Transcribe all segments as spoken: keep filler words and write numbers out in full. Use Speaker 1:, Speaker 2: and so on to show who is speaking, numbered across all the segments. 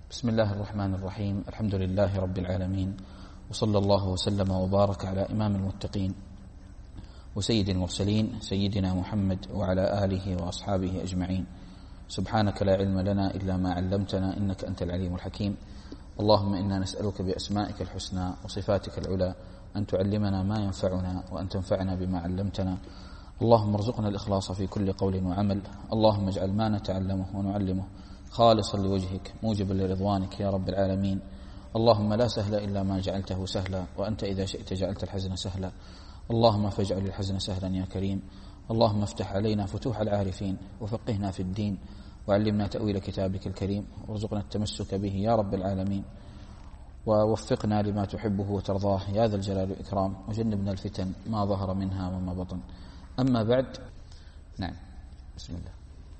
Speaker 1: بسم الله الرحمن الرحيم. الحمد لله رب العالمين، وصلى الله وسلم وبارك على إمام المتقين وسيد المرسلين سيدنا محمد وعلى آله وأصحابه أجمعين. سبحانك لا علم لنا إلا ما علمتنا إنك أنت العليم الحكيم. اللهم إنا نسألك بأسمائك الحسنى وصفاتك العلى أن تعلمنا ما ينفعنا وأن تنفعنا بما علمتنا. اللهم ارزقنا الإخلاص في كل قول وعمل. اللهم اجعل ما نتعلمه ونعلمه خالصا لوجهك موجبا لرضوانك يا رب العالمين. اللهم لا سهل إلا ما جعلته سهلا، وأنت إذا شئت جعلت الحزن سهلا. اللهم فاجعل الحزن سهلا يا كريم. اللهم افتح علينا فتوح العارفين، وفقهنا في الدين، وعلمنا تأويل كتابك الكريم، وارزقنا التمسك به يا رب العالمين، ووفقنا لما تحبه وترضاه يا ذا الجلال والإكرام، وجنبنا الفتن ما ظهر منها وما بطن. أما بعد، نعم، بسم الله.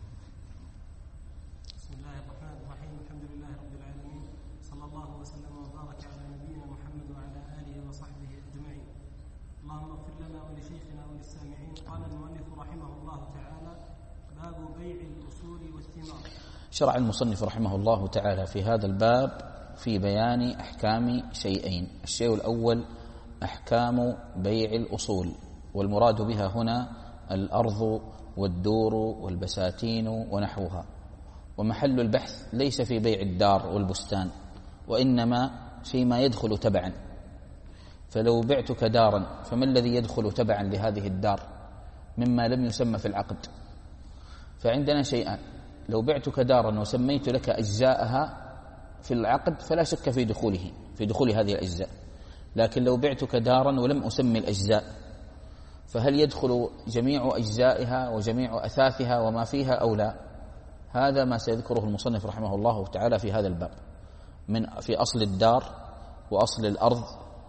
Speaker 2: بسم الله الرحمن الرحيم. الحمد لله رب العالمين، صلى الله وسلم وبارك على نبينا محمد وعلى آله وصحبه أجمعين. اللهم اغفر لنا ولشيخنا وللسامعين. قال المؤلف رحمه الله تعالى: باب بيع الأصول والثمار.
Speaker 1: شرع المصنف رحمه الله تعالى في هذا الباب في بيان أحكام شيئين. الشيء الأول أحكام بيع الأصول، والمراد بها هنا الأرض والدور والبساتين ونحوها، ومحل البحث ليس في بيع الدار والبستان، وإنما فيما يدخل تبعا. فلو بعتك دارا فما الذي يدخل تبعا لهذه الدار مما لم يسمى في العقد؟ فعندنا شيئان: لو بعتك دارا وسميت لك أجزاءها في العقد فلا شك في دخوله في دخول هذه الأجزاء، لكن لو بعتك دارا ولم أسمي الأجزاء فهل يدخل جميع أجزائها وجميع أثاثها وما فيها أو لا؟ هذا ما سيذكره المصنف رحمه الله تعالى في هذا الباب، من في أصل الدار وأصل الأرض،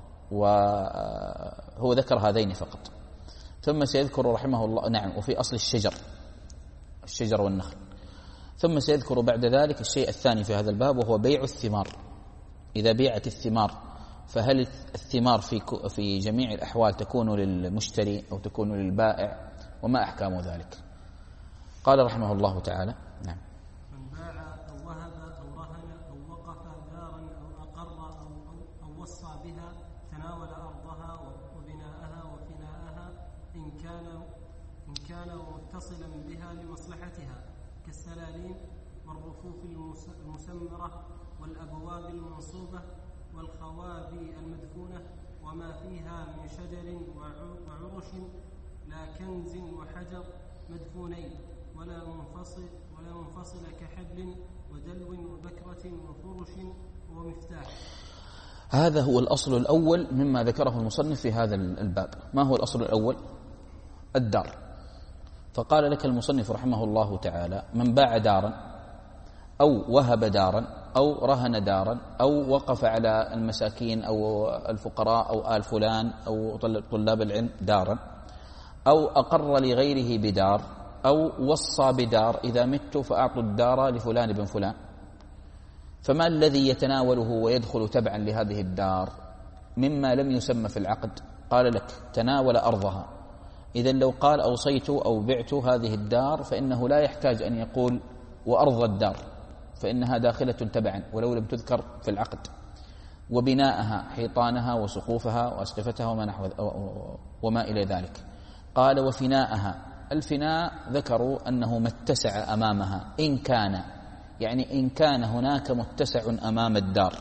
Speaker 1: وهو ذكر هذين فقط. ثم سيذكر رحمه الله نعم وفي أصل الشجر الشجر والنخل. ثم سيذكر بعد ذلك الشيء الثاني في هذا الباب، وهو بيع الثمار. إذا بيعت الثمار فهل الثمار في في جميع الأحوال تكون للمشتري أو تكون للبائع، وما أحكام ذلك؟ قال رحمه الله تعالى: نعم.
Speaker 2: من باع أو وهب أو رهن أو وقف دارا أو أقر أو, أو وصى بها، تناول أرضها وبناءها وفناءها إن كان إن كان متصلا بها لمصلحتها، كالسلالين والرفوف المسمرة والأبواب المنصوبة والخوابي المدفونة وما فيها من شجر وعرش، لا كنز وحجر مدفونين، ولا منفصل ولا منفصل كحبل ودلو وبكرة وفرش ومفتاح.
Speaker 1: هذا هو الأصل الأول مما ذكره المصنف في هذا الباب. ما هو الأصل الأول؟ الدار. فقال لك المصنف رحمه الله تعالى: من باع دارا أو وهب دارا أو رهن دارا أو وقف على المساكين أو الفقراء أو آل فلان أو طلاب العلم دارا، أو أقر لغيره بدار، أو وصى بدار: إذا مت فأعطوا الدار لفلان بن فلان. فما الذي يتناوله ويدخل تبعا لهذه الدار مما لم يسمى في العقد؟ قال لك: تناول أرضها. إذن لو قال أوصيت أو بعت هذه الدار فإنه لا يحتاج أن يقول وأرض الدار، فإنها داخلة تبعا ولو لم تذكر في العقد. وبناءها، حيطانها وسقوفها وأسقفتها وما نحو وما إلى ذلك. قال: وفناءها. الفناء ذكروا أنه ما اتسع أمامها، إن كان يعني إن كان هناك متسع أمام الدار.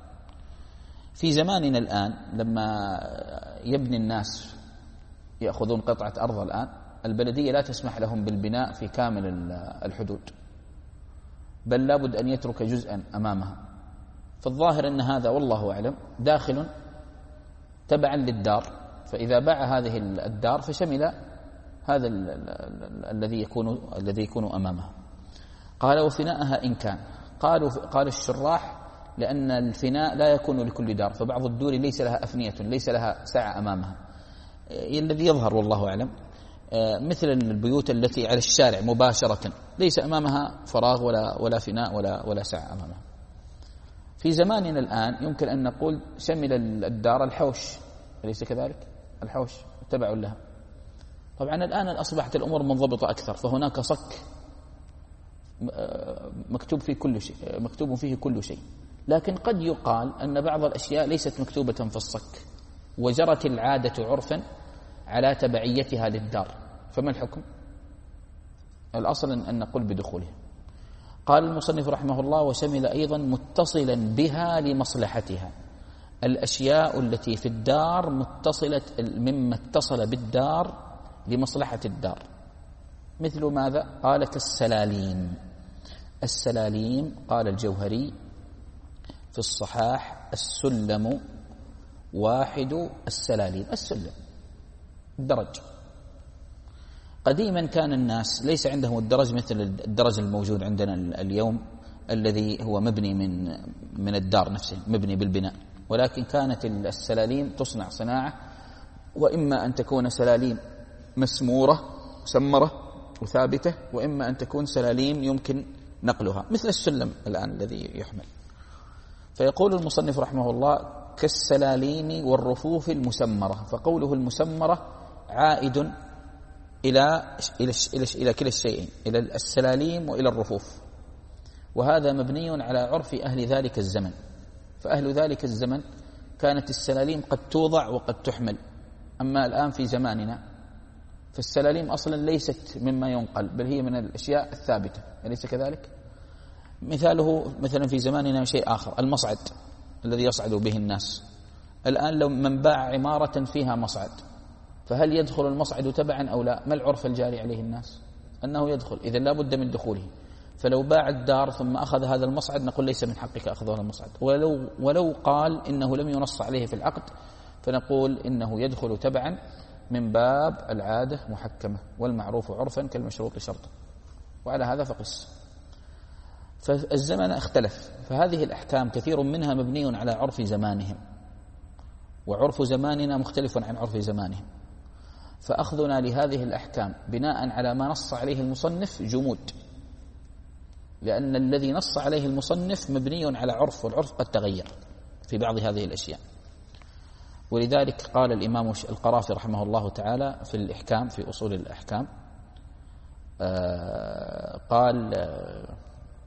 Speaker 1: في زماننا الآن لما يبني الناس يأخذون قطعة أرض الآن، البلدية لا تسمح لهم بالبناء في كامل الحدود، بل لابد أن يترك جزءا أمامها. فالظاهر أن هذا والله أعلم داخل تبعا للدار، فإذا باع هذه الدار فشمل هذا الذي يكون الذي يكون أمامها. قال: وفناءها إن كان. قالوا قال الشراح: لأن الفناء لا يكون لكل دار، فبعض الدور ليس لها أفنية، ليس لها سعة أمامها، الذي يظهر والله أعلم مثل البيوت التي على الشارع مباشرة ليس أمامها فراغ ولا ولا فناء ولا ولا سعة أمامها. في زماننا الآن يمكن أن نقول شمل الدار الحوش، أليس كذلك؟ الحوش تبع لها. طبعا الآن أصبحت الأمور منضبطة أكثر، فهناك صك مكتوب فيه كل شيء، مكتوب فيه كل شيء، لكن قد يقال أن بعض الأشياء ليست مكتوبة في الصك وجرت العادة عرفا على تبعيتها للدار، فما الحكم؟ الأصل أن نقول بدخولها. قال المصنف رحمه الله: وشمل أيضا متصلا بها لمصلحتها، الأشياء التي في الدار متصلة مما اتصل بالدار لمصلحة الدار، مثل ماذا؟ قال كالسلاليم. السلاليم قال الجوهري في الصحاح: السلم واحد السلاليم. السلم الدرج. قديما كان الناس ليس عندهم الدرج مثل الدرج الموجود عندنا اليوم الذي هو مبني من من الدار نفسه، مبني بالبناء، ولكن كانت السلاليم تصنع صناعة، وإما أن تكون سلاليم مسمورة مسمرة وثابتة، وإما أن تكون سلاليم يمكن نقلها، مثل السلم الآن الذي يحمل. فيقول المصنف رحمه الله: كالسلاليم والرفوف المسمرة. فقوله المسمرة عائد إلى إلى إلى, إلى كلا الشيئين، إلى السلاليم وإلى الرفوف، وهذا مبني على عرف أهل ذلك الزمن. فأهل ذلك الزمن كانت السلاليم قد توضع وقد تحمل، أما الآن في زماننا فالسلاليم أصلا ليست مما ينقل، بل هي من الأشياء الثابتة، أليس كذلك؟ مثاله مثلا في زماننا شيء آخر، المصعد الذي يصعد به الناس. الآن لو من باع عمارة فيها مصعد، فهل يدخل المصعد تبعا أو لا؟ ما العرف الجاري عليه الناس؟ أنه يدخل، إذا لا بد من دخوله. فلو باع الدار ثم أخذ هذا المصعد نقول ليس من حقك أخذ هذا المصعد، ولو, ولو قال إنه لم ينص عليه في العقد فنقول إنه يدخل تبعا من باب العادة محكمة، والمعروف عرفا كالمشروط شرطا، وعلى هذا فقس. فالزمن اختلف، فهذه الأحكام كثير منها مبني على عرف زمانهم، وعرف زماننا مختلف عن عرف زمانهم، فأخذنا لهذه الأحكام بناء على ما نص عليه المصنف جمود، لأن الذي نص عليه المصنف مبني على عرف، والعرف قد تغير في بعض هذه الأشياء. ولذلك قال الإمام القرافي رحمه الله تعالى في الإحكام، في أصول الأحكام، آه قال آه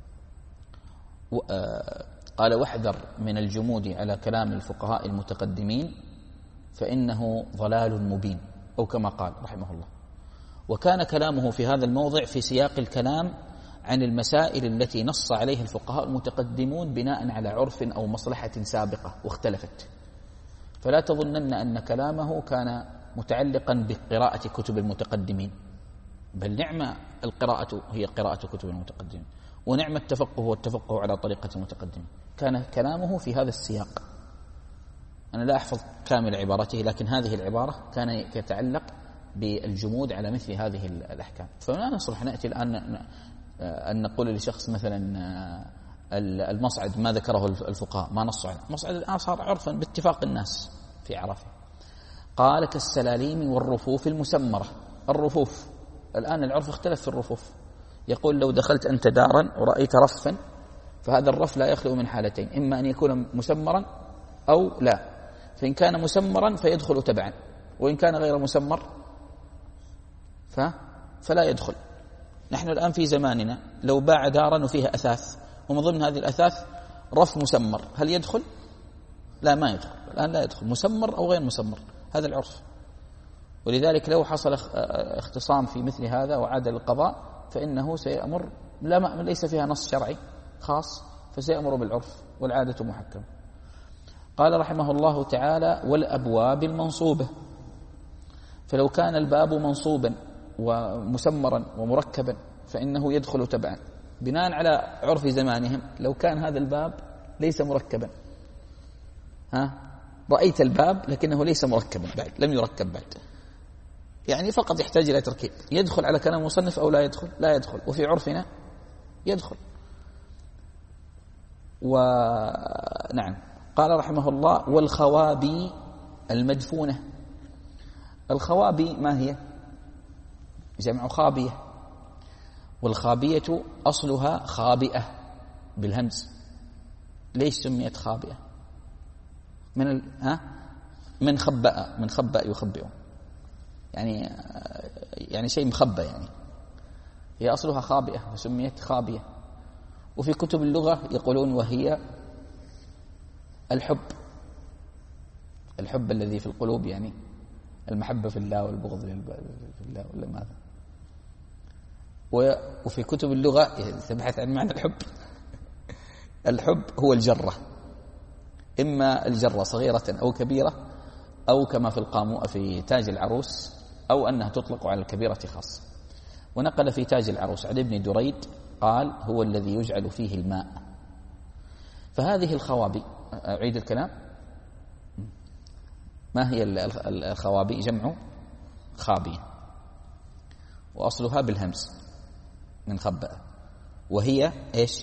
Speaker 1: قال: واحذر من الجمود على كلام الفقهاء المتقدمين فإنه ضلال مبين، أو كما قال رحمه الله. وكان كلامه في هذا الموضع في سياق الكلام عن المسائل التي نص عليها الفقهاء المتقدمون بناء على عرف أو مصلحة سابقة واختلفت، فلا تظنن أن كلامه كان متعلقا بقراءة كتب المتقدمين، بل نعم القراءة هي قراءة كتب المتقدمين، ونعم التفقه هو التفقه على طريقة المتقدمين. كان كلامه في هذا السياق. أنا لا أحفظ كامل عبارته، لكن هذه العبارة كان يتعلق بالجمود على مثل هذه الأحكام. فلا نصلح نأتي الآن أن نقول لشخص مثلا المصعد ما ذكره الفقهاء ما نص عليه، المصعد الآن صار عرفا باتفاق الناس في عرفه. قال: كالسلاليم والرفوف المسمرة. الرفوف الآن العرف اختلف في الرفوف، يقول لو دخلت أنت دارا ورأيت رفا فهذا الرف لا يخلو من حالتين، إما أن يكون مسمرا أو لا، فإن كان مسمرا فيدخل تبعا، وإن كان غير مسمر فلا يدخل. نحن الآن في زماننا لو باع دارا وفيها أثاث ومن ضمن هذه الأثاث رف مسمر، هل يدخل؟ لا، ما يدخل الآن، لا يدخل مسمر أو غير مسمر، هذا العرف. ولذلك لو حصل اختصام في مثل هذا وعاد للقضاء فإنه سيأمر، لا ما ليس فيها نص شرعي خاص، فسيأمر بالعرف والعادة محكمة. قال رحمه الله تعالى: والأبواب المنصوبة. فلو كان الباب منصوبا ومسمرا ومركبا فإنه يدخل تبعا بناء على عرف زمانهم. لو كان هذا الباب ليس مركبا، ها رأيت الباب لكنه ليس مركبا بعد، لم يركب بعد، يعني فقط يحتاج إلى تركيب، يدخل على كلام المصنف أو لا يدخل؟ لا يدخل، وفي عرفنا يدخل. ونعم. قال رحمه الله: والخوابي المدفونة. الخوابي ما هي؟ جمع خابية، والخابية أصلها خابئة بالهمز. ليش سميت خابئة؟ من ال... ها؟ من خبأ، من خبأ يخبئ، يعني يعني شيء مخبأ يعني. هي أصلها خابئة فسميت خابية. وفي كتب اللغة يقولون وهي الحب، الحب الذي في القلوب، يعني المحبة في الله والبغض في الله ولا ماذا. وفي كتب اللغة تبحث عن معنى الحب الحب هو الجرة، إما الجرة صغيرة أو كبيرة، أو كما في القاموس في تاج العروس، أو أنها تطلق على الكبيرة خاصة. ونقل في تاج العروس عن ابن دريد قال هو الذي يجعل فيه الماء. فهذه الخوابي، أعيد الكلام، ما هي الخوابي؟ جمع خابية، وأصلها بالهمس من خبأ، وهي إيش؟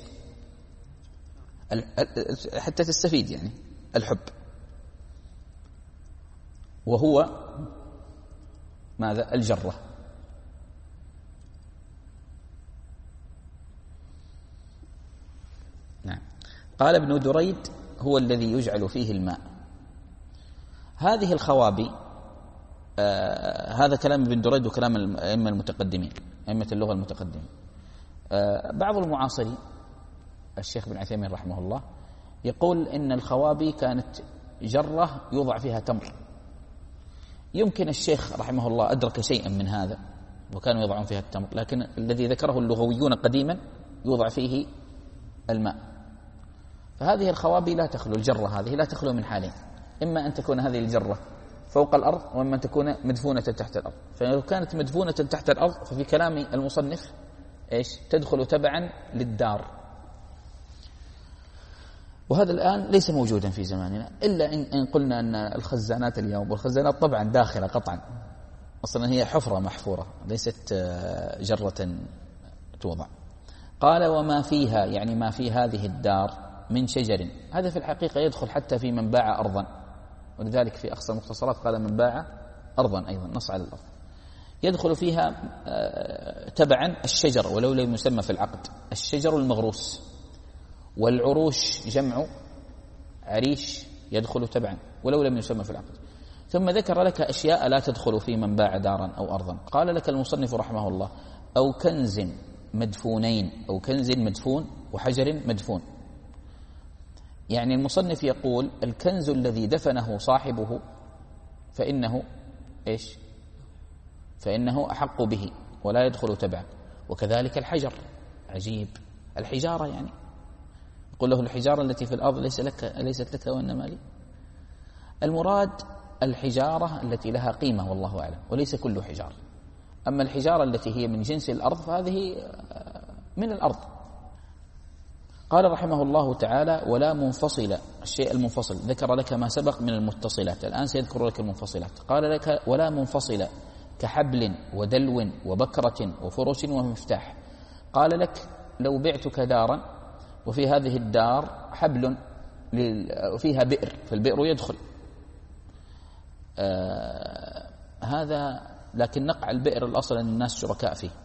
Speaker 1: حتى تستفيد يعني الحب، وهو ماذا؟ الجرة. نعم. قال ابن دريد هو الذي يجعل فيه الماء. هذه الخوابي، آه هذا كلام ابن دريد وكلام الأئمة المتقدمين، أئمة اللغة المتقدمين. آه بعض المعاصرين الشيخ بن عثيمين رحمه الله يقول إن الخوابي كانت جرة يوضع فيها تمر. يمكن الشيخ رحمه الله أدرك شيئا من هذا وكانوا يضعون فيها التمر، لكن الذي ذكره اللغويون قديما يوضع فيه الماء. فهذه الخوابي لا تخلو، الجرة هذه لا تخلو من حالين، إما أن تكون هذه الجرة فوق الأرض، وإما أن تكون مدفونة تحت الأرض. فلو كانت مدفونة تحت الأرض ففي كلام المصنف إيش؟ تدخل تبعا للدار. وهذا الآن ليس موجودا في زماننا، إلا إن قلنا أن الخزانات اليوم، والخزانات طبعا داخلة قطعا، أصلا هي حفرة محفورة ليست جرة توضع. قال وما فيها، يعني ما في هذه الدار من شجر، هذا في الحقيقة يدخل حتى في من باع أرضا، ولذلك في أقصى المختصرات قال من باع أرضا أيضا، نص على الأرض، يدخل فيها تبعا الشجر ولو لم يسمى في العقد، الشجر المغروس، والعروش جمع عريش يدخل تبعا ولو لم يسمى في العقد. ثم ذكر لك أشياء لا تدخل في من باع دارا أو أرضا. قال لك المصنف رحمه الله أو كنز مدفونين، أو كنز مدفون وحجر مدفون. يعني المصنف يقول الكنز الذي دفنه صاحبه فإنه إيش؟ فإنه أحق به ولا يدخل تبعا. وكذلك الحجر، عجيب، الحجارة يعني يقول له الحجارة التي في الأرض ليس لك ليست لك وإنما لي. المراد الحجارة التي لها قيمة والله أعلم، وليس كل حجارة. أما الحجارة التي هي من جنس الأرض فهذه من الأرض. قال رحمه الله تعالى ولا منفصلة، الشيء المنفصل ذكر لك ما سبق من المتصلات، الآن سيذكر لك المنفصلات. قال لك ولا منفصلة كحبل ودلو وبكرة وفرش ومفتاح. قال لك لو بعتك دارا وفي هذه الدار حبل وفيها بئر، فالبئر يدخل آه هذا، لكن نقع البئر الأصل أن الناس شركاء فيه.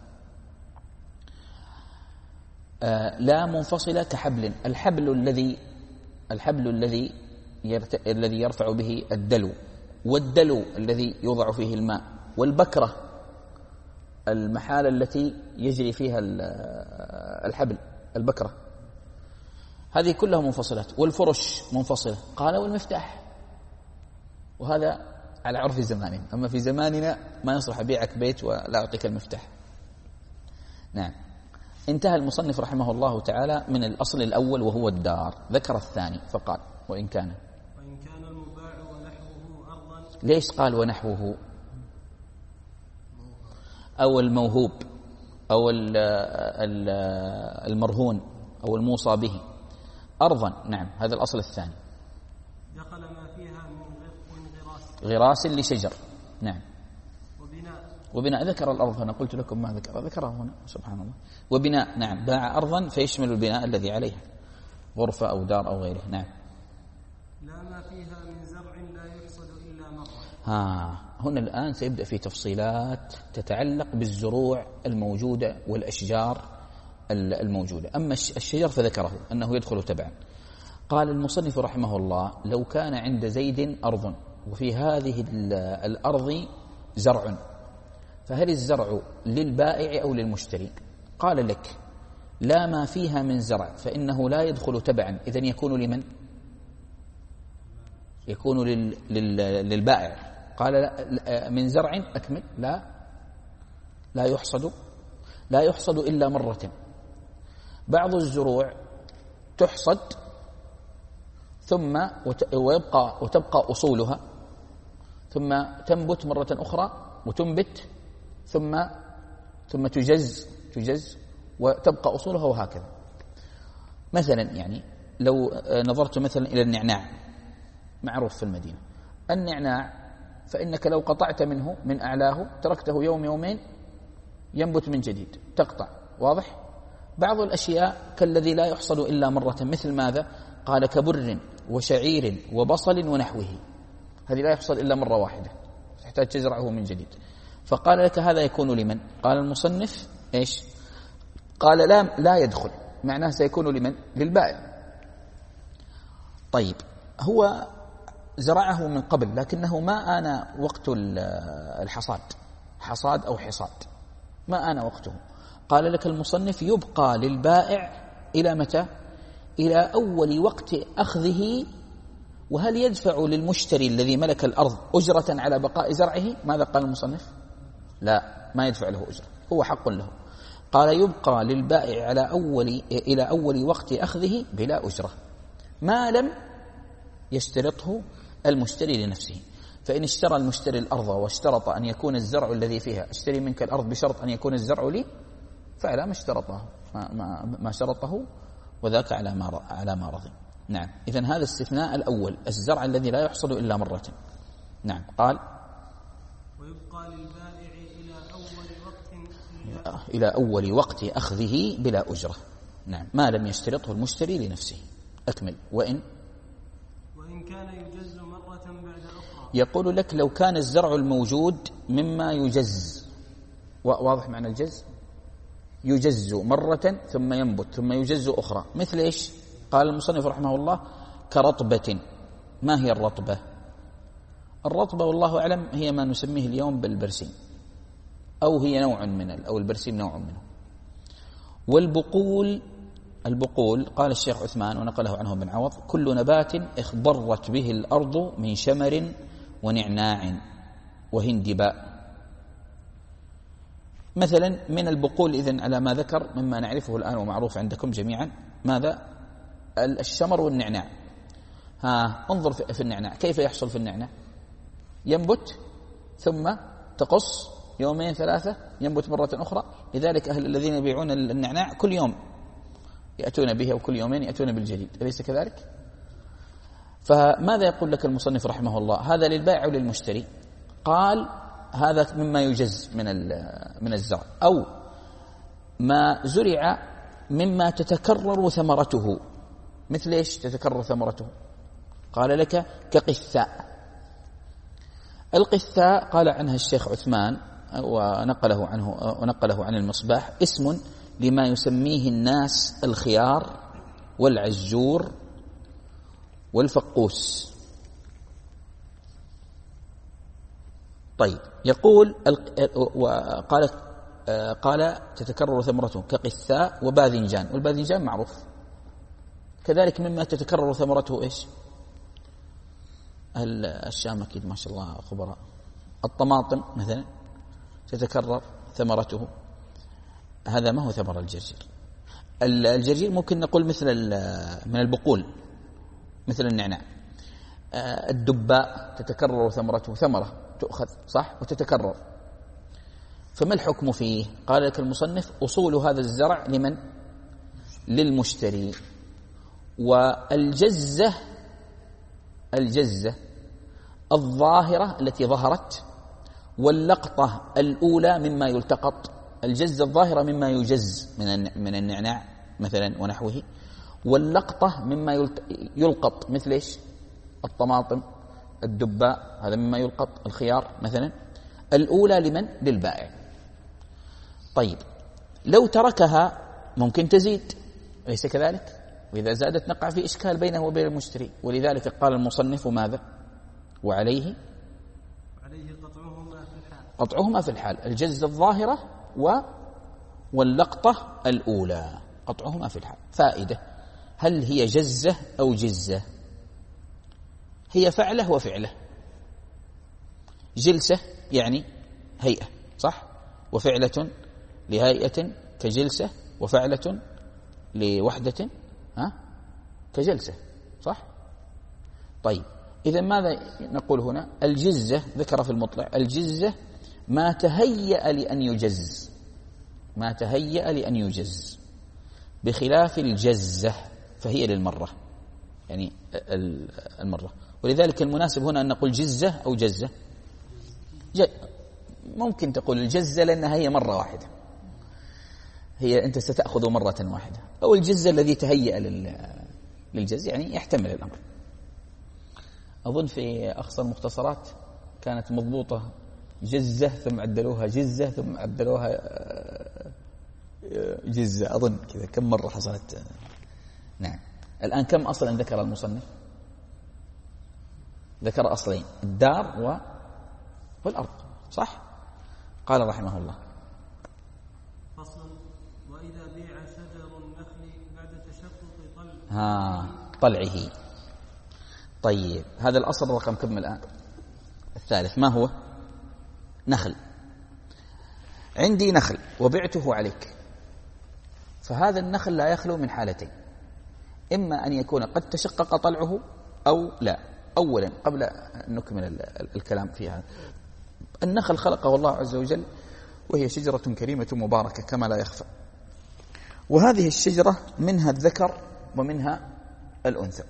Speaker 1: آه لا منفصلة كحبل، الحبل الذي الحبل الذي يرت... الذي يرفع به الدلو، والدلو الذي يوضع فيه الماء، والبكرة المحال التي يجري فيها الحبل، البكرة، هذه كلها منفصلات. والفرش منفصلة. قال والمفتاح، وهذا على عرف زماننا، أما في زماننا ما يصلح أبيعك بيت ولا أعطيك المفتاح. نعم. انتهى المصنف رحمه الله تعالى من الأصل الأول وهو الدار، ذكر الثاني فقال وإن كان
Speaker 2: وإن كان المباع ونحوه أرضا.
Speaker 1: ليش قال ونحوه؟ أو الموهوب أو المرهون أو الموصى به أرضا. نعم، هذا الأصل الثاني.
Speaker 2: دخل ما فيها من غراس
Speaker 1: غراس لشجر. نعم.
Speaker 2: وبناء
Speaker 1: وبناء ذكر الأرض هنا، قلت لكم ما ذكر ذكره هنا سبحان الله. وبناء، نعم، باع أرضا فيشمل البناء الذي عليها، غرفة أو دار أو غيره. نعم.
Speaker 2: لا ما فيها من زرع لا يحصد إلا مرة.
Speaker 1: ها هنا الآن سيبدأ في تفصيلات تتعلق بالزروع الموجودة والأشجار الموجودة. أما الشجر فذكره أنه يدخل تبعا. قال المصنف رحمه الله لو كان عند زيد أرض وفي هذه الأرض زرع، فهل الزرع للبائع أو للمشتري؟ قال لك لا ما فيها من زرع فإنه لا يدخل تبعا، إذن يكون لمن؟ يكون لل... لل... للبائع. قال لا من زرع أكمل، لا لا يحصد لا يحصد إلا مرة. بعض الزروع تحصد ثم ويبقى وتبقى أصولها ثم تنبت مرة أخرى وتنبت ثم ثم تجز تجز وتبقى أصولها وهكذا. مثلا يعني لو نظرت مثلا إلى النعناع معروف في المدينة، النعناع فإنك لو قطعت منه من أعلاه تركته يوم يومين ينبت من جديد، تقطع، واضح؟ بعض الأشياء كالذي لا يحصد إلا مرة، مثل ماذا؟ قال كبر وشعير وبصل ونحوه، هذه لا يحصد إلا مرة واحدة، تحتاج تزرعه من جديد. فقال لك هذا يكون لمن؟ قال المصنف إيش؟ قال لا لا يدخل، معناه سيكون لمن؟ للبائع. طيب هو زرعه من قبل لكنه ما آن وقت الحصاد، حصاد أو حصاد ما آن وقته. قال لك المصنف يبقى للبائع إلى متى؟ إلى أول وقت أخذه. وهل يدفع للمشتري الذي ملك الأرض أجرة على بقاء زرعه؟ ماذا قال المصنف؟ لا، ما يدفع له أجرة، هو حق له. قال يبقى للبائع على أول إلى أول وقت أخذه بلا أجرة ما لم يشترطه المشتري لنفسه. فإن اشترى المشتري الأرض واشترط أن يكون الزرع الذي فيها، اشتري منك الأرض بشرط أن يكون الزرع لي، فعلا ما اشترطه ما, ما, ما شرطه وذاك على ما على ما رضي. نعم، إذن هذا الاستثناء الأول، الزرع الذي لا يحصد إلا مرة. نعم. قال
Speaker 2: ويبقى للبائع إلى أول وقت
Speaker 1: إلى أول وقت أخذه بلا أجرة. نعم، ما لم يشترطه المشتري لنفسه. أكمل. وإن
Speaker 2: وإن كان يجز مرة بعد أخرى.
Speaker 1: يقول لك لو كان الزرع الموجود مما يجز، واضح معنى الجز؟ يجز مرة ثم ينبت ثم يجز أخرى، مثل إيش؟ قال المصنف رحمه الله كرطبة. ما هي الرطبة؟ الرطبة والله أعلم هي ما نسميه اليوم بالبرسيم، أو هي نوع من أو البرسيم نوع منه. والبقول، البقول قال الشيخ عثمان ونقله عنه ابن عوض كل نبات اخضرت به الأرض من شمر ونعناع وهندباء. مثلا من البقول إذن على ما ذكر مما نعرفه الآن ومعروف عندكم جميعا، ماذا؟ الشمر والنعناع. ها انظر في النعناع كيف يحصل في النعناع؟ ينبت ثم تقص يومين ثلاثة ينبت مرة أخرى. لذلك أهل الذين يبيعون النعناع كل يوم يأتون به وكل يومين يأتون بالجديد، أليس كذلك؟ فماذا يقول لك المصنف رحمه الله؟ هذا للبائع وللمشتري. قال هذا مما يجز من من الزرع، أو ما زرع مما تتكرر ثمرته. مثل إيش تتكرر ثمرته؟ قال لك كقثاء. القثاء قال عنها الشيخ عثمان ونقله عنه ونقله عن المصباح اسم لما يسميه الناس الخيار والعجور والفقوس. طيب يقول وقال قال تتكرر ثمرته كقثاء وباذنجان، والباذنجان معروف كذلك مما تتكرر ثمرته إيش؟ الشام أكيد ما شاء الله خبراء. الطماطم مثلا تتكرر ثمرته، هذا ما هو ثمر الجرجير. الجرجير ممكن نقول مثل من البقول مثل النعناع. الدباء تتكرر ثمرته، ثمرة تؤخذ صح وتتكرر. فما الحكم فيه؟ قال لك المصنف أصول هذا الزرع لمن؟ للمشتري. والجزة الجزة الظاهرة التي ظهرت، واللقطة الأولى مما يلتقط. الجزة الظاهرة مما يجز من من النعناع مثلا ونحوه، واللقطة مما يلقط مثل إيش؟ الطماطم، الدباء هذا مما يلقط، الخيار مثلا. الأولى لمن؟ للبائع. طيب لو تركها ممكن تزيد، أليس كذلك؟ وإذا زادت نقع في إشكال بينه وبين المشتري. ولذلك قال المصنف ماذا؟ وعليه
Speaker 2: عليه قطعهما في الحال.
Speaker 1: قطعهما في الحال، الجزة الظاهرة واللقطة الأولى قطعهما في الحال. فائدة: هل هي جزة أو جزة؟ هي فعلة وفعلة. جلسة يعني هيئة، صح؟ وفعلة لهيئة كجلسة، وفعلة لوحدة ها كجلسة، صح؟ طيب، إذا ماذا نقول هنا؟ الجزة ذكر في المطلع الجزة ما تهيأ لأن يجز، ما تهيأ لأن يجز، بخلاف الجزة فهي للمرة، يعني المرة. ولذلك المناسب هنا أن نقول جزة أو جزة. ممكن تقول الجزة لأنها هي مرة واحدة، هي أنت ستأخذ مرة واحدة، أو الجزة الذي تهيأ للجز، يعني يحتمل الأمر. أظن في أقصى المختصرات كانت مضبوطة جزة ثم عدلوها جزة ثم عدلوها جزة، أظن كذا كم مرة حصلت. نعم. الآن كم أصلا ذكر المصنف؟ ذكر أصلين: الدار والأرض، صح؟ قال رحمه الله:
Speaker 2: فصل: وإذا بيع شجر النخل بعد تشقق طلع
Speaker 1: ها طلعه. طيب، هذا الأصل رقم كم الآن؟ الثالث. ما هو؟ نخل. عندي نخل وبعته عليك، فهذا النخل لا يخلو من حالتين: إما أن يكون قد تشقق طلعه أو لا. أولا، قبل أن نكمل الكلام في هذا، النخل خلقه الله عز وجل وهي شجرة كريمة مباركة كما لا يخفى، وهذه الشجرة منها الذكر ومنها الأنثى،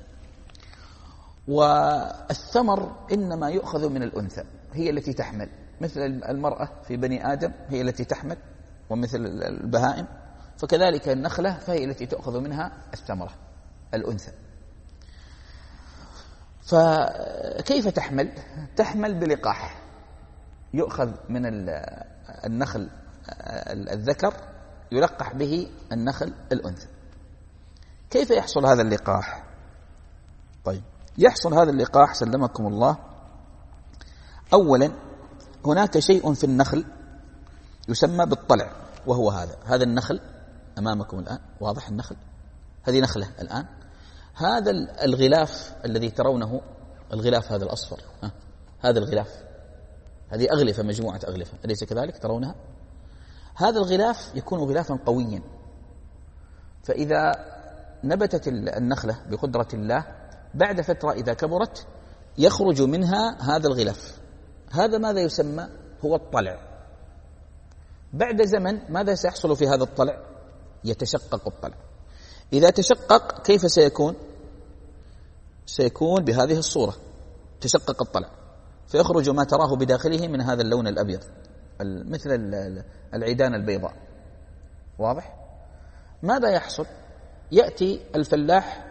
Speaker 1: والثمر إنما يؤخذ من الأنثى، هي التي تحمل، مثل المرأة في بني آدم هي التي تحمل، ومثل البهائم، فكذلك النخلة فهي التي تأخذ منها الثمرة الأنثى. فكيف تحمل؟ تحمل بلقاح، يؤخذ من النخل الذكر يلقح به النخل الأنثى. كيف يحصل هذا اللقاح؟ طيب، يحصل هذا اللقاح سلمكم الله. أولا، هناك شيء في النخل يسمى بالطلع، وهو هذا هذا النخل أمامكم الآن، واضح النخل، هذه نخلة الآن. هذا الغلاف الذي ترونه، الغلاف هذا الأصفر، ها؟ هذا الغلاف، هذه أغلفة، مجموعة أغلفة، أليس كذلك؟ ترونها. هذا الغلاف يكون غلافا قويا، فإذا نبتت النخلة بقدرة الله بعد فترة إذا كبرت يخرج منها هذا الغلاف. هذا ماذا يسمى؟ هو الطلع. بعد زمن ماذا سيحصل في هذا الطلع؟ يتشقق الطلع. إذا تشقق كيف سيكون؟ سيكون بهذه الصورة، تشقق الطلع، فيخرج ما تراه بداخله من هذا اللون الأبيض مثل العيدان البيضاء، واضح؟ ماذا يحصل؟ يأتي الفلاح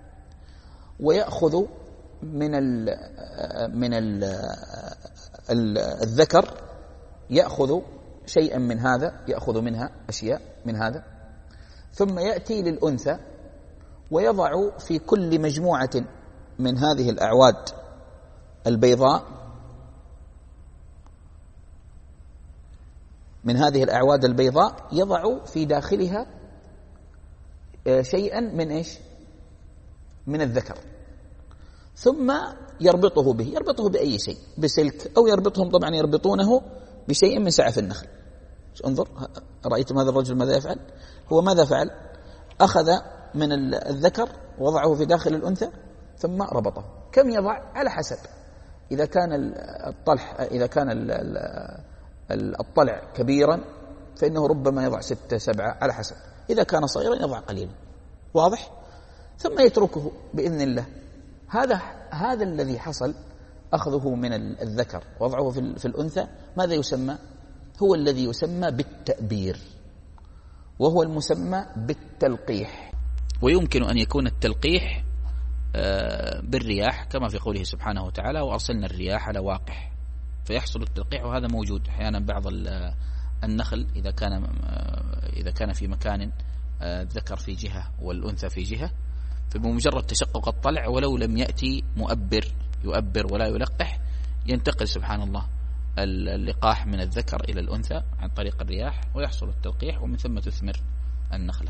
Speaker 1: ويأخذ من ال من ال الذكر، يأخذ شيئا من هذا، يأخذ منها أشياء من هذا، ثم يأتي للأنثى ويضع في كل مجموعة من هذه الأعواد البيضاء، من هذه الأعواد البيضاء يضع في داخلها شيئا من إيش؟ من الذكر، ثم يربطه به، يربطه بأي شيء، بسلك، أو يربطهم، طبعا يربطونه بشيء من سعف النخل. انظر، رأيتم هذا الرجل ماذا يفعل؟ هو ماذا فعل؟ أخذ من الذكر وضعه في داخل الأنثى ثم ربطه. كم يضع؟ على حسب، إذا كان الطلح إذا كان الطلع كبيرا فإنه ربما يضع ستة سبعة على حسب، إذا كان صغيرا يضع قليلا، واضح؟ ثم يتركه بإذن الله. هذا هذا الذي حصل، أخذه من الذكر وضعه في الأنثى، ماذا يسمى؟ هو الذي يسمى بالتأبير، وهو المسمى بالتلقيح. ويمكن أن يكون التلقيح بالرياح، كما في قوله سبحانه وتعالى: وأرسلنا الرياح لواقح، فيحصل التلقيح، وهذا موجود أحيانا. بعض النخل إذا كان إذا كان في مكان الذكر في جهة والأنثى في جهة، فبمجرد تشقق الطلع ولو لم يأتي مؤبر يؤبر ولا يلقح، ينتقل سبحان الله اللقاح من الذكر إلى الأنثى عن طريق الرياح ويحصل التلقيح، ومن ثم تثمر النخلة.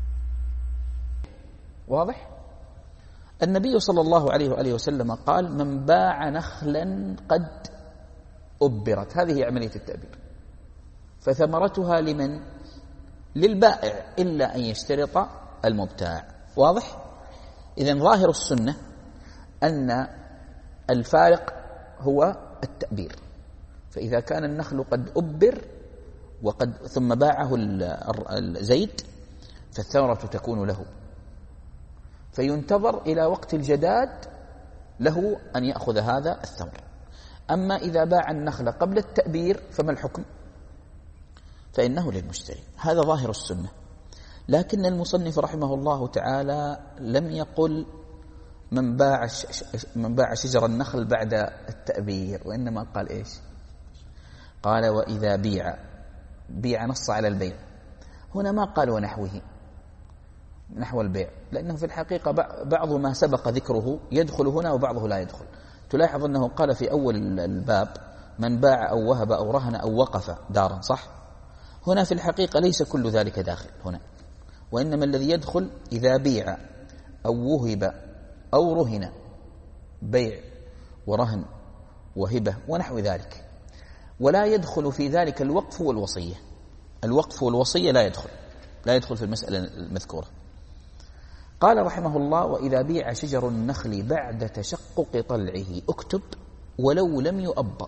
Speaker 1: واضح؟ النبي صلى الله عليه وآله وسلم قال: من باع نخلا قد أبرت، هذه هي عملية التأبير، فثمرتها لمن؟ للبائع، إلا أن يشترط المبتاع. واضح؟ إذن ظاهر السنة أن الفارق هو التأبير، فإذا كان النخل قد أبر وقد ثم باعه الزيت فالثمرة تكون له، فينتظر إلى وقت الجداد له أن يأخذ هذا الثمر. أما إذا باع النخل قبل التأبير فما الحكم؟ فإنه للمشتري. هذا ظاهر السنة. لكن المصنف رحمه الله تعالى لم يقل من باع من باع شجر النخل بعد التأبير، وإنما قال إيش؟ قال: وإذا بيع. بيع نص على البيع هنا، ما قال ونحوه، نحو البيع، لأنه في الحقيقة بعض ما سبق ذكره يدخل هنا وبعضه لا يدخل. تلاحظ أنه قال في أول الباب: من باع أو وهب أو رهن أو وقف دارا، صح؟ هنا في الحقيقة ليس كل ذلك داخل هنا، وإنما الذي يدخل إذا بيع أو وهب أو رهن، بيع ورهن وهبة ونحو ذلك. ولا يدخل في ذلك الوقف والوصية. الوقف والوصية لا يدخل لا يدخل في المسألة المذكورة. قال رحمه الله: وإذا بيع شجر النخل بعد تشقق طلعه، اكتب ولو لم يؤبر،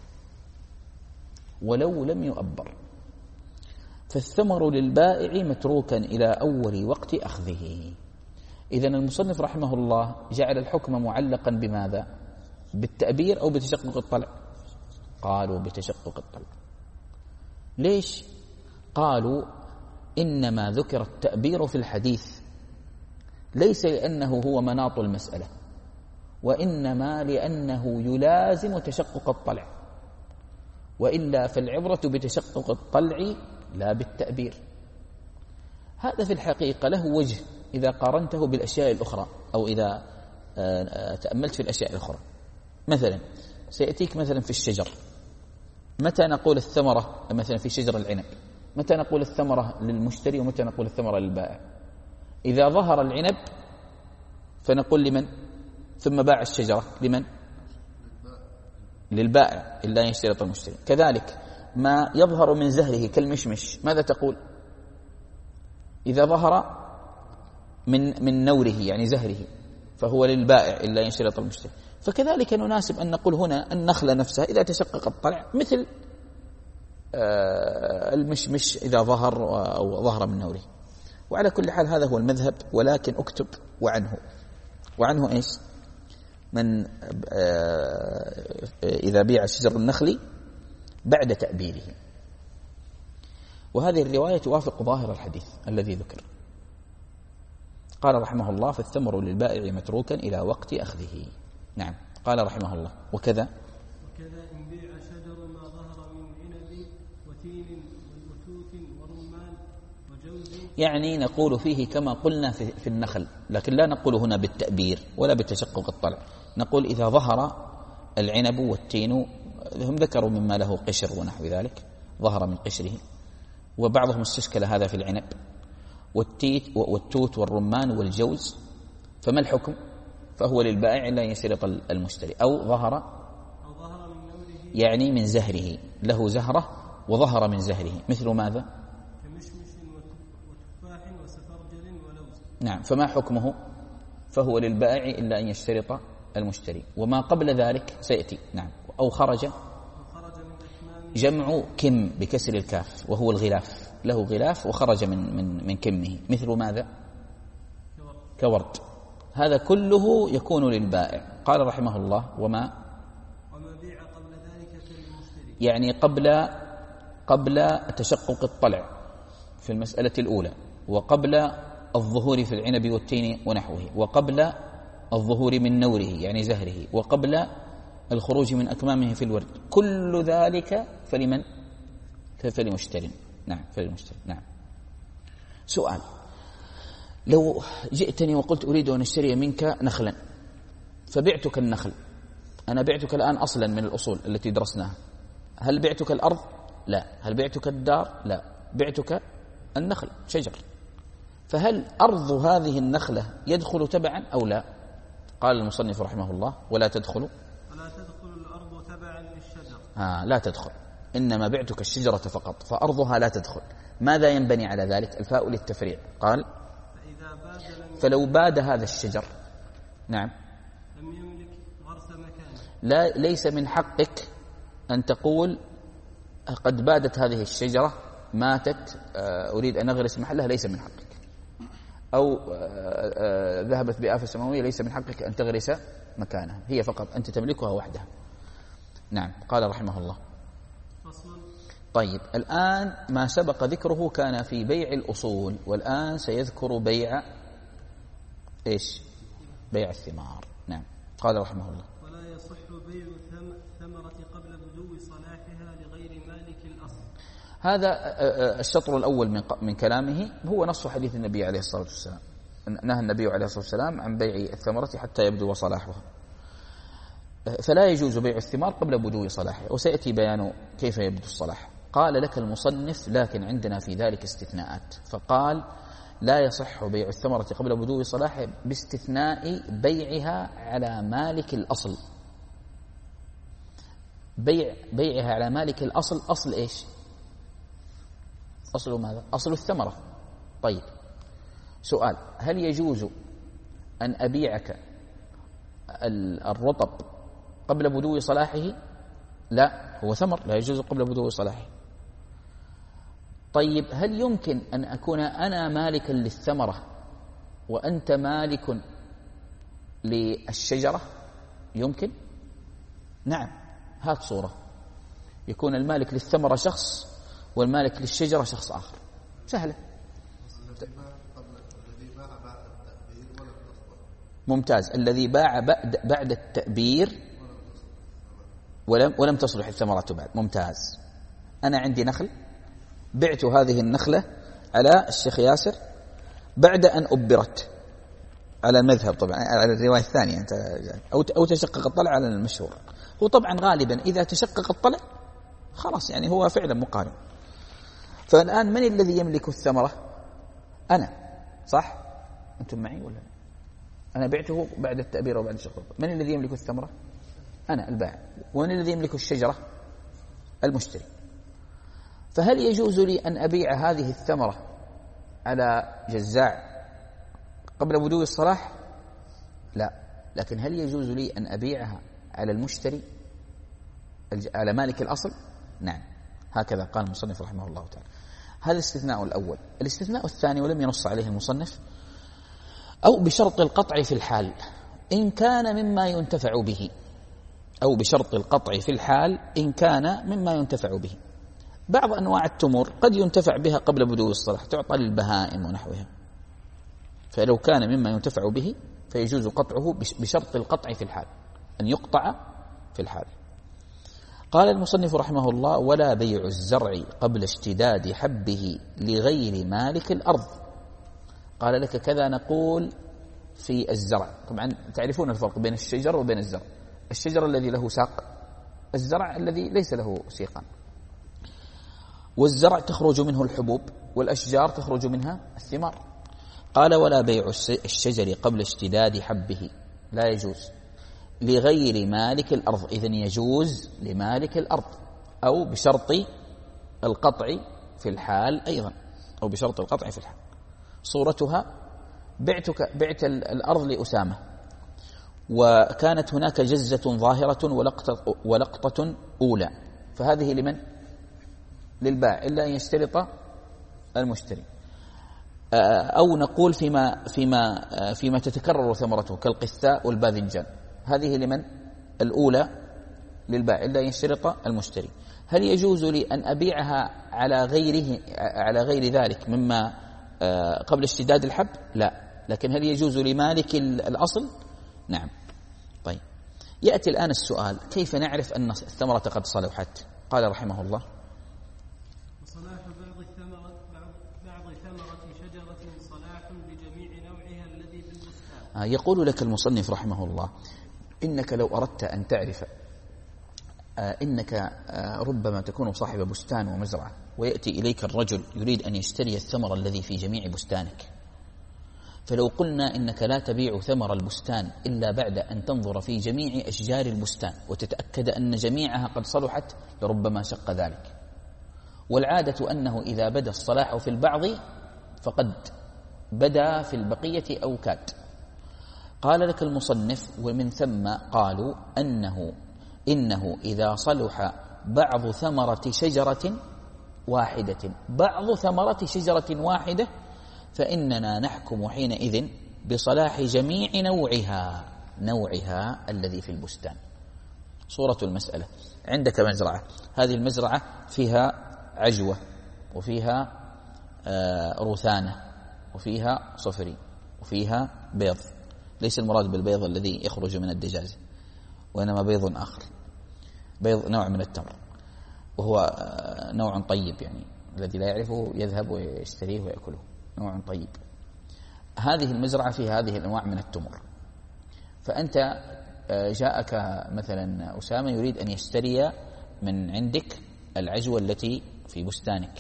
Speaker 1: ولو لم يؤبر، فالثمر للبائع متروكا إلى أول وقت أخذه. إذن المصنف رحمه الله جعل الحكم معلقا بماذا؟ بالتأبير أو بتشقق الطلع؟ قالوا بتشقق الطلع. ليش؟ قالوا إنما ذكر التأبير في الحديث ليس لأنه هو مناط المسألة، وإنما لأنه يلازم تشقق الطلع، وإلا فالعبرة بتشقق الطلع لا بالتأبير. هذا في الحقيقة له وجه إذا قارنته بالأشياء الأخرى، أو إذا تأملت في الأشياء الأخرى. مثلا سيأتيك مثلا في الشجر، متى نقول الثمرة؟ مثلا في شجر العنب متى نقول الثمرة للمشتري ومتى نقول الثمرة للبائع؟ إذا ظهر العنب فنقول لمن؟ ثم باع الشجرة لمن؟ للبائع، إلا أن يشترط المشتري. كذلك ما يظهر من زهره كالمشمش، ماذا تقول؟ إذا ظهر من من نوره يعني زهره فهو للبائع إلا أن يشترط المشتري. فكذلك نناسب أن نقول هنا النخلة نفسها إذا تشقق الطلع مثل المشمش إذا ظهر أو ظهر من نوره. وعلى كل حال هذا هو المذهب، ولكن اكتب وعنه وعنه إيش؟ من إذا بيع شجر النخل بعد تأبيره. وهذه الرواية توافق ظاهر الحديث الذي ذكر. قال رحمه الله: فالثمر للبائع متروكا إلى وقت أخذه. نعم. قال رحمه الله: وكذا
Speaker 2: وكذا إن بيع شجر ما ظهر من عنب وتين وتوت ورمان وجوز، يعني
Speaker 1: نقول فيه كما قلنا في, في النخل، لكن لا نقول هنا بالتأبير ولا بتشقق الطلع. نقول إذا ظهر العنب والتين، هم ذكروا مما له قشر ونحو ذلك، ظهر من قشره، وبعضهم استشكل هذا في العنب، والتيت والتوت والرمان والجوز، فما الحكم؟ فهو للبائع إلا أن يشترط المشتري. أو ظهر يعني من زهره، له زهرة وظهر من زهره، مثل ماذا؟
Speaker 2: كمشمش وتفاح وسفرجل ولوز.
Speaker 1: نعم. فما حكمه؟ فهو للبائع إلا أن يشترط المشتري. وما قبل ذلك سيأتي. نعم. أو خرج جمع كم بكسر الكاف، وهو الغلاف، له غلاف وخرج من من من كمه، مثل ماذا؟ كورد. هذا كله يكون للبائع. قال رحمه الله: وما
Speaker 2: وما بيع قبل ذلك فللمشتري،
Speaker 1: يعني قبل قبل تشقق الطلع في المسألة الأولى، وقبل الظهور في العنب والتين ونحوه، وقبل الظهور من نوره يعني زهره، وقبل الخروج من أكمامه في الورد، كل ذلك فلمن؟ فلمشتري. نعم، فللمشتري. نعم. سؤال: لو جئتني وقلت أريد أن أشتري منك نخلا، فبعتك النخل، أنا بعتك الآن أصلا من الأصول التي درسناها، هل بعتك الأرض؟ لا. هل بعتك الدار؟ لا. بعتك النخل شجر. فهل أرض هذه النخلة يدخل تبعا أو لا؟ قال المصنف رحمه الله ولا تدخل
Speaker 2: ولا تدخل الأرض تبعا للشجر.
Speaker 1: آه لا تدخل، إنما بعتك الشجرة فقط، فأرضها لا تدخل. ماذا ينبني على ذلك؟ الفاء للتفريع. قال
Speaker 2: فإذا باد لم
Speaker 1: فلو باد هذا الشجر نعم
Speaker 2: لم يملك غرس مكانه.
Speaker 1: لا، ليس من حقك أن تقول قد بادت هذه الشجرة ماتت أريد أن أغرس محلها، ليس من حقك. أو ذهبت بآفة سماوية، ليس من حقك أن تغرس مكانها، هي فقط أنت تملكها وحدها. نعم. قال رحمه الله
Speaker 2: فصل.
Speaker 1: طيب الآن ما سبق ذكره كان في بيع الأصول، والآن سيذكر بيع إيش؟ بيع الثمار. نعم. قال رحمه الله
Speaker 2: ولا يصح بيع الثمرة قبل بدو صلاحها لغير مالك الأصل.
Speaker 1: هذا الشطر الأول من من كلامه هو نص حديث النبي عليه الصلاة والسلام. نهى النبي عليه الصلاة والسلام عن بيع الثمرة حتى يبدو صلاحها، فلا يجوز بيع الثمار قبل بدو صلاحها، وسيأتي بيان كيف يبدو الصلاح. قال لك المصنف لكن عندنا في ذلك استثناءات، فقال لا يصح بيع الثمرة قبل بدو صلاحها باستثناء بيعها على مالك الأصل. بيع بيعها على مالك الأصل، أصل إيش؟ أصل ماذا؟ أصل الثمرة. طيب سؤال، هل يجوز أن أبيعك الرطب قبل بدو صلاحه؟ لا، هو ثمر لا يجوز قبل بدو صلاحه. طيب هل يمكن أن أكون أنا مالكا للثمرة وأنت مالك للشجرة؟ يمكن. نعم. هات صورة يكون المالك للثمرة شخص والمالك للشجرة شخص آخر، سهلة. ممتاز. الذي باع بعد, بعد التأبير ولم, ولم تصلح الثمرة بعد. ممتاز. أنا عندي نخل، بعت هذه النخلة على الشيخ ياسر بعد أن أبرت، على المذهب طبعا، على الرواية الثانية أنت، أو أو تشقق الطلع على المشهور. هو طبعا غالبا إذا تشقق الطلع خلاص يعني هو فعلا مقارن. فالآن من الذي يملك الثمرة؟ أنا، صح؟ أنتم معي ولا؟ أنا بعته بعد التأبير وبعد الشقق. من الذي يملك الثمرة؟ أنا البائع. ومن الذي يملك الشجرة؟ المشتري. فهل يجوز لي أن أبيع هذه الثمرة على جزاع قبل بدو الصلاح؟ لا. لكن هل يجوز لي أن أبيعها على المشتري على مالك الأصل؟ نعم. هكذا قال المصنف رحمه الله تعالى. هذا الاستثناء الأول. الاستثناء الثاني ولم ينص عليه المصنف، أو بشرط القطع في الحال إن كان مما ينتفع به، أو بشرط القطع في الحال إن كان مما ينتفع به. بعض أنواع التمور قد ينتفع بها قبل بدو الصلاح، تعطى للبهائم ونحوها، فلو كان مما ينتفع به فيجوز قطعه بشرط القطع في الحال، أن يقطع في الحال. قال المصنف رحمه الله ولا بيع الزرع قبل اشتداد حبه لغير مالك الأرض. قال لك كذا نقول في الزرع. طبعا تعرفون الفرق بين الشجر وبين الزرع. الشجر الذي له ساق، الزرع الذي ليس له سيقان. والزرع تخرج منه الحبوب، والأشجار تخرج منها الثمار. قال ولا بيع الشجر قبل اشتداد حبه، لا يجوز لغير مالك الأرض. إذن يجوز لمالك الأرض، أو بشرط القطع في الحال أيضا، أو بشرط القطع في الحال. صورتها بعتك بعت الأرض لأسامة، وكانت هناك جزة ظاهرة ولقطة, ولقطة أولى، فهذه لمن؟ للبائع إلا أن يشترط المشتري. أو نقول فيما فيما فيما تتكرر ثمرته كالقثاء والباذنجان، هذه لمن؟ الأولى للبائع إلا أن يشترط المشتري. هل يجوز لي أن أبيعها على غيره على غير ذلك مما قبل اشتداد الحب؟ لا. لكن هل يجوز لمالك الأصل؟ نعم. طيب يأتي الآن السؤال، كيف نعرف أن الثمرة قد صلحت؟ قال رحمه الله
Speaker 2: وصلاح بعض الثمرة بعض ثمرة شجرة صلاح بجميع نوعها الذي بالبستان.
Speaker 1: يقول لك المصنف رحمه الله إنك لو أردت أن تعرف آه إنك آه ربما تكون صاحب بستان ومزرعة، ويأتي إليك الرجل يريد أن يشتري الثمر الذي في جميع بستانك، فلو قلنا إنك لا تبيع ثمر البستان إلا بعد أن تنظر في جميع أشجار البستان وتتأكد أن جميعها قد صلحت، لربما شق ذلك. والعادة أنه إذا بدا الصلاح في البعض فقد بدا في البقية أو كاد. قال لك المصنف: ومن ثم قالوا أنه إنه إذا صلح بعض ثمرة شجرة واحدة بعض ثمرة شجرة واحدة فإننا نحكم حينئذ بصلاح جميع نوعها نوعها الذي في البستان. صورة المسألة: عندك مزرعة، هذه المزرعة فيها عجوة وفيها آه رثانة وفيها صفري وفيها بيض. ليس المراد بالبيض الذي يخرج من الدجاج، وإنما بيض آخر، بيض نوع من التمر، وهو آه نوع طيب، يعني الذي لا يعرفه يذهب ويشتريه ويأكله، نوع طيب. هذه المزرعة فيها هذه الأنواع من التمر، فأنت جاءك مثلا أسامة يريد أن يشتري من عندك العجوة التي في بستانك،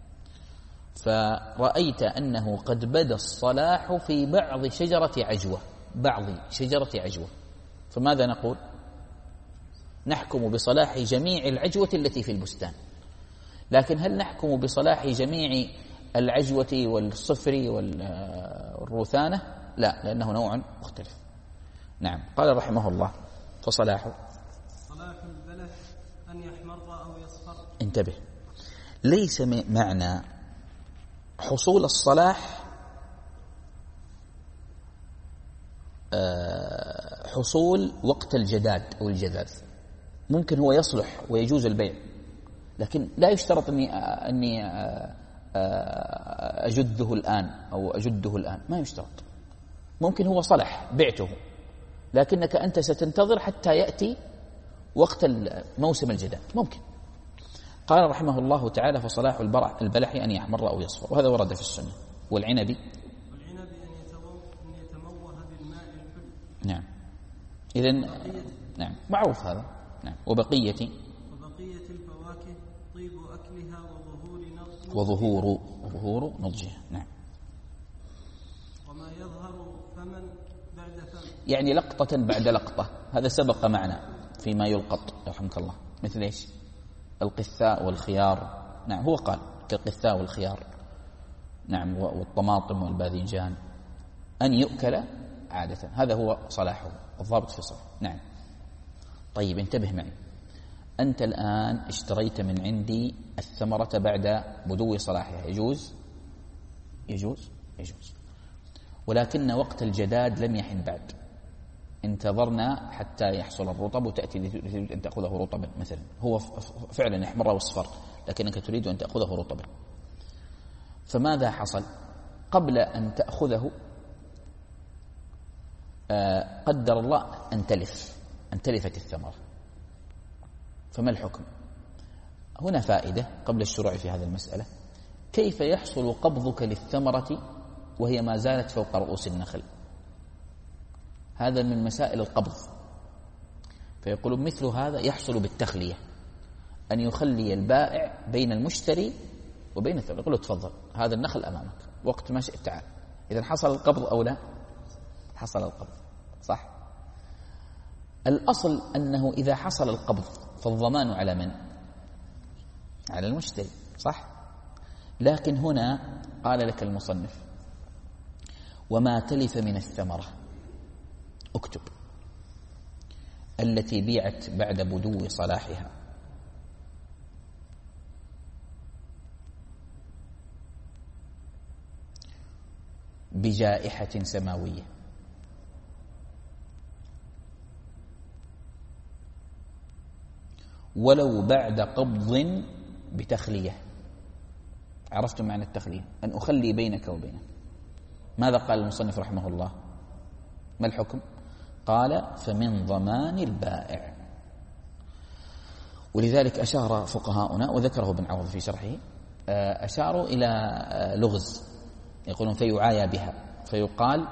Speaker 1: فرأيت أنه قد بدا الصلاح في بعض شجرة عجوة بعض شجرة عجوة فماذا نقول؟ نحكم بصلاح جميع العجوة التي في البستان. لكن هل نحكم بصلاح جميع العجوة والصفر والروثانة؟ لا، لأنه نوع مختلف. نعم. قال رحمه الله: فصلاحه
Speaker 2: صلاح البلح أن يحمر أو يصفر.
Speaker 1: انتبه، ليس معنى حصول الصلاح حصول وقت الجداد أو الجذاذ. ممكن هو يصلح ويجوز البيع، لكن لا يشترط أني أني أجده الآن أو أجده الآن، ما يشترط. ممكن هو صلح بعته، لكنك أنت ستنتظر حتى يأتي وقت موسم الجداد، ممكن. قال رحمه الله تعالى: فصلاح البلح أن يحمر أو يصفر، وهذا ورد في السنة. والعنب
Speaker 2: والعنب أن يتموه بالماء الحلو.
Speaker 1: نعم. إذن نعم معروف هذا. نعم. وبقية
Speaker 2: وبقية الفواكه طيب أكلها وظهور نضجها
Speaker 1: وظهور وظهور نضجها. نعم.
Speaker 2: وما يظهر فمن بعد فم، يعني
Speaker 1: لقطة بعد لقطة. هذا سبق معنا فيما يلقط رحمك الله، مثل إيش؟ القثاء والخيار. نعم، هو قال كالقثاء والخيار. نعم. والطماطم والباذنجان أن يؤكل عادة، هذا هو صلاحه، الضابط في صلاح. نعم. طيب انتبه معي، أنت الآن اشتريت من عندي الثمرة بعد بدو صلاحها، يجوز؟ يجوز؟ يجوز. ولكن وقت الجداد لم يحن بعد، انتظرنا حتى يحصل الرطب وتأتي تريد أن تأخذه رطبا مثلا، هو فعلا يحمر واصفر لكنك تريد أن تأخذه رطبا، فماذا حصل؟ قبل أن تأخذه آه قدر الله أن تلف أن تلفت الثمرة، فما الحكم؟ هنا فائدة قبل الشروع في هذه المسألة: كيف يحصل قبضك للثمرة وهي ما زالت فوق رؤوس النخل؟ هذا من مسائل القبض. فيقولون مثل هذا يحصل بالتخلية، أن يخلي البائع بين المشتري وبين الثمر، يقول له: تفضل هذا النخل أمامك، وقت ما شئت تعال. إذا حصل القبض أو لا؟ حصل القبض، صح؟ الأصل أنه إذا حصل القبض فالضمان على من؟ على المشتري، صح؟ لكن هنا قال لك المصنف: وما تلف من الثمرة، اكتب، التي بيعت بعد بدو صلاحها، بجائحة سماوية، ولو بعد قبض بتخلية. عرفتم معنى التخلية؟ أن أخلي بينك وبينه. ماذا قال المصنف رحمه الله؟ ما الحكم؟ قال: فمن ضمان البائع. ولذلك أشار فقهاؤنا، وذكره ابن عوض في شرحه، أشاروا إلى لغز، يقولون فيعايا بها، فيقال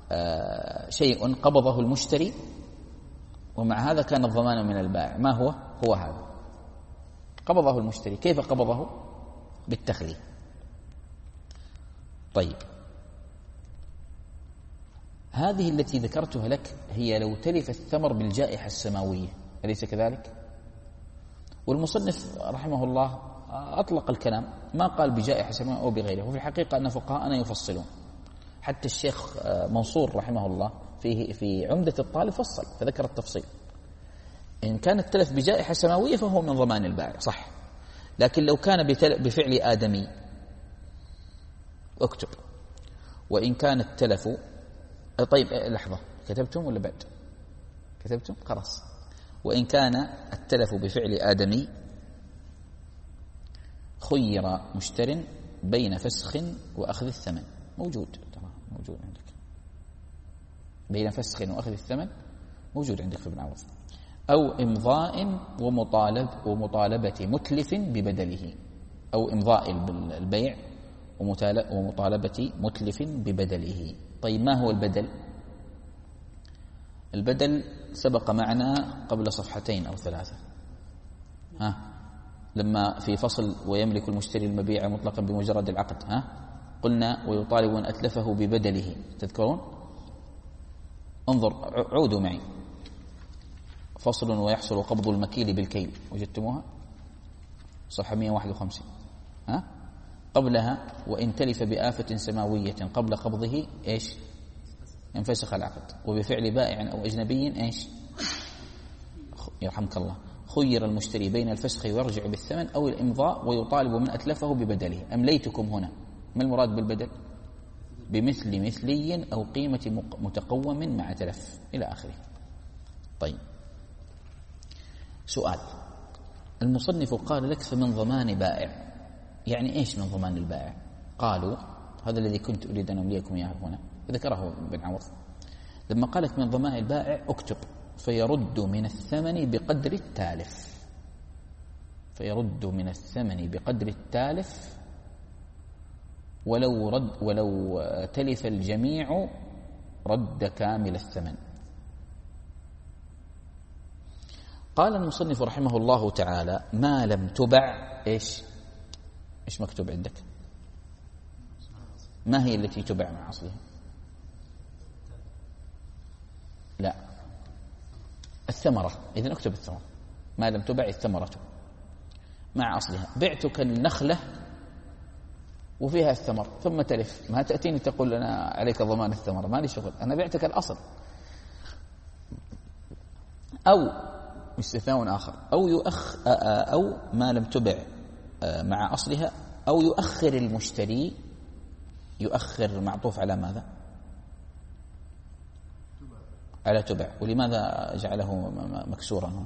Speaker 1: شيء قبضه المشتري ومع هذا كان الضمان من البائع، ما هو؟ هو هذا، قبضه المشتري. كيف قبضه؟ بالتخلي. طيب، هذه التي ذكرتها لك هي لو تلف الثمر بالجائحة السماوية، أليس كذلك؟ والمصنف رحمه الله أطلق الكلام، ما قال بجائحة سماوية أو بغيره، وفي الحقيقة أن فقهاءنا يفصلون. حتى الشيخ منصور رحمه الله فيه في عمدة الطالب فصل فذكر التفصيل. إن كان التلف بجائحة سماوية فهو من ضمان البائع، صح. لكن لو كان بفعل آدمي اكتب. وإن كان التلف، طيب لحظة، كتبتم ولا بعد؟ كتبتم؟ خلاص. وإن كان التلف بفعل آدمي خير مشتر بين فسخ وأخذ الثمن. موجود، ترى موجود عندك، بين فسخ وأخذ الثمن موجود عندك في ابن عوض. أو إمضاء ومطالب ومطالبة متلف ببدله، أو إمضاء البيع ومطالبة متلف ببدله. طيب، ما هو البدل؟ البدل سبق معنا قبل صفحتين أو ثلاثة، ها لما في فصل ويملك المشتري المبيع مطلقا بمجرد العقد، ها قلنا ويطالب من أتلفه ببدله، تذكرون؟ انظر، عودوا معي. فصل ويحصل قبض المكيل بالكيل، وجدتموها؟ صفحة مئة وواحد وخمسين. ها قبلها وإن تلف بآفة سماوية قبل قبضه إيش؟ ينفسخ العقد. وبفعل بائع أو أجنبي إيش؟ يرحمك الله، خير المشتري بين الفسخ ويرجع بالثمن أو الإمضاء ويطالب من أتلفه ببدله. أمليتكم هنا، ما المراد بالبدل؟ بمثل مثلي أو قيمة متقوم مع تلف إلى آخره. طيب، سؤال. المصنف قال لك فمن ضمان بائع، يعني إيش من ضمان البائع؟ قالوا هذا الذي كنت أريد أن أمليكم إياه هنا، ذكره ابن عوض. لما قالك من ضمان البائع اكتب فيرد من الثمن بقدر التالف، فيرد من الثمن بقدر التالف ولو رد ولو تلف الجميع رد كامل الثمن. قال المصنف رحمه الله تعالى ما لم تبع إيش؟ إيش مكتوب عندك؟ ما هي التي تبع مع أصلها؟ لا، الثمرة. إذن اكتب الثمرة. ما لم تبع الثمرة مع أصلها. بعتك النخلة وفيها الثمر ثم تلف، ما تأتيني تقول أنا عليك ضمان الثمرة، ما لي شغل، أنا بعتك الأصل. أو استثناء آخر، أو يؤخ أو ما لم تبع مع أصلها، أو يؤخر المشتري. يؤخر معطوف على ماذا؟ على تبع. ولماذا جعله مكسورا هنا؟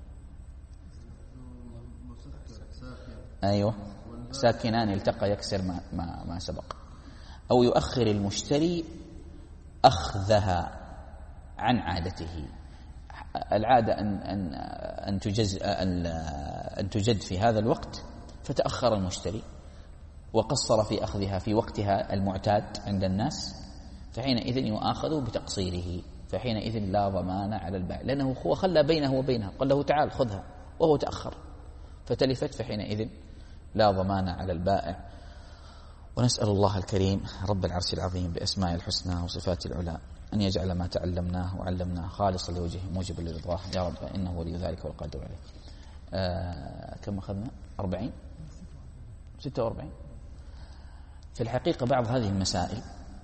Speaker 1: أيوة، ساكنان التقى يكسر ما, ما, ما سبق. أو يؤخر المشتري أخذها عن عادته. العادة أن أن أن تجز أن, أن تجد في هذا الوقت، فتأخر المشتري وقصر في أخذها في وقتها المعتاد عند الناس، فحينئذ يؤاخذ بتقصيره، فحينئذ لا ضمان على البائع، لأنه هو خلى بينه وبينها، قال له تعال خذها وهو تأخر فتلفت، فحينئذ لا ضمان على البائع. ونسأل الله الكريم رب العرش العظيم بأسماء الحسنى وصفات العلى أن يجعل ما تعلمناه وعلمناه خالصا لوجهه موجبا لرضاه يا رب، إنه ولي ذلك والقادر عليه. آه كم أخذنا؟ أربعين ستة وأربعين. في الحقيقة بعض هذه المسائل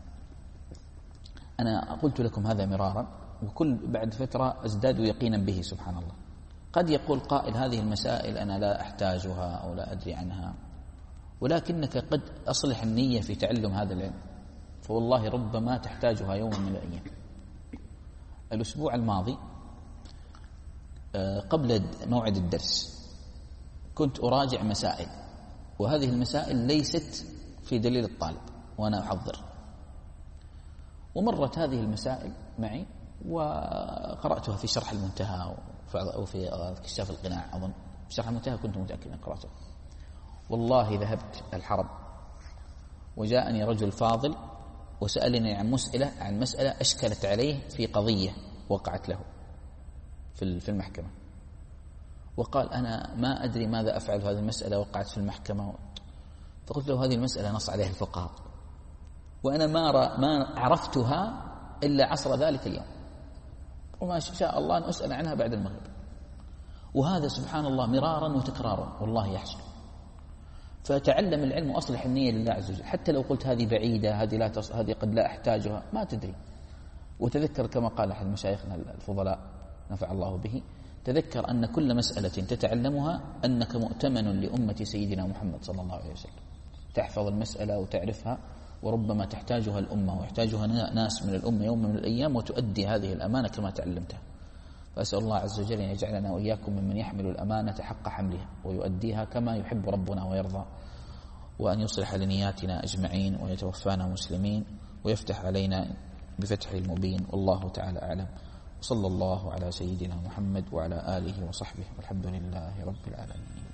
Speaker 1: أنا قلت لكم هذا مرارا، وكل بعد فترة أزداد يقينا به سبحان الله. قد يقول قائل هذه المسائل أنا لا أحتاجها أو لا أدري عنها، ولكنك قد أصلح النية في تعلم هذا العلم، فوالله ربما تحتاجها يوم من الأيام. الأسبوع الماضي قبل موعد الدرس كنت أراجع مسائل، وهذه المسائل ليست في دليل الطالب وأنا أحضر، ومرت هذه المسائل معي وقرأتها في شرح المنتهى أو في كشاف القناع. أظن في شرح المنتهى كنت متأكد أن قرأته. والله ذهبت الحرم وجاءني رجل فاضل وسألني عن مسألة عن مسألة أشكلت عليه في قضية وقعت له في المحكمة، وقال أنا ما أدري ماذا أفعل في هذه المسألة، وقعت في المحكمة. فقلت له هذه المسألة نص عليها الفقهاء، وأنا ما ما عرفتها إلا عصر ذلك اليوم، وما شاء الله أن أسأل عنها بعد المغرب. وهذا سبحان الله مرارا وتكرارا والله يحصل. فتعلم العلم وأصلح النية لله عز وجل، حتى لو قلت هذه بعيدة، هذه لا تص... هذه قد لا أحتاجها، ما تدري. وتذكر كما قال أحد مشايخنا الفضلاء نفع الله به، تذكر أن كل مسألة تتعلمها أنك مؤتمن لأمة سيدنا محمد صلى الله عليه وسلم، تحفظ المسألة وتعرفها، وربما تحتاجها الأمة ويحتاجها ناس من الأمة يوم من الأيام، وتؤدي هذه الأمانة كما تعلمتها. فأسأل الله عز وجل أن يجعلنا وإياكم ممن يحمل الأمانة حق حملها ويؤديها كما يحب ربنا ويرضى، وأن يصلح لنياتنا أجمعين، ويتوفانا مسلمين، ويفتح علينا بفتحه المبين. والله تعالى أعلم، وصلى الله على سيدنا محمد وعلى آله وصحبه، والحمد لله رب العالمين.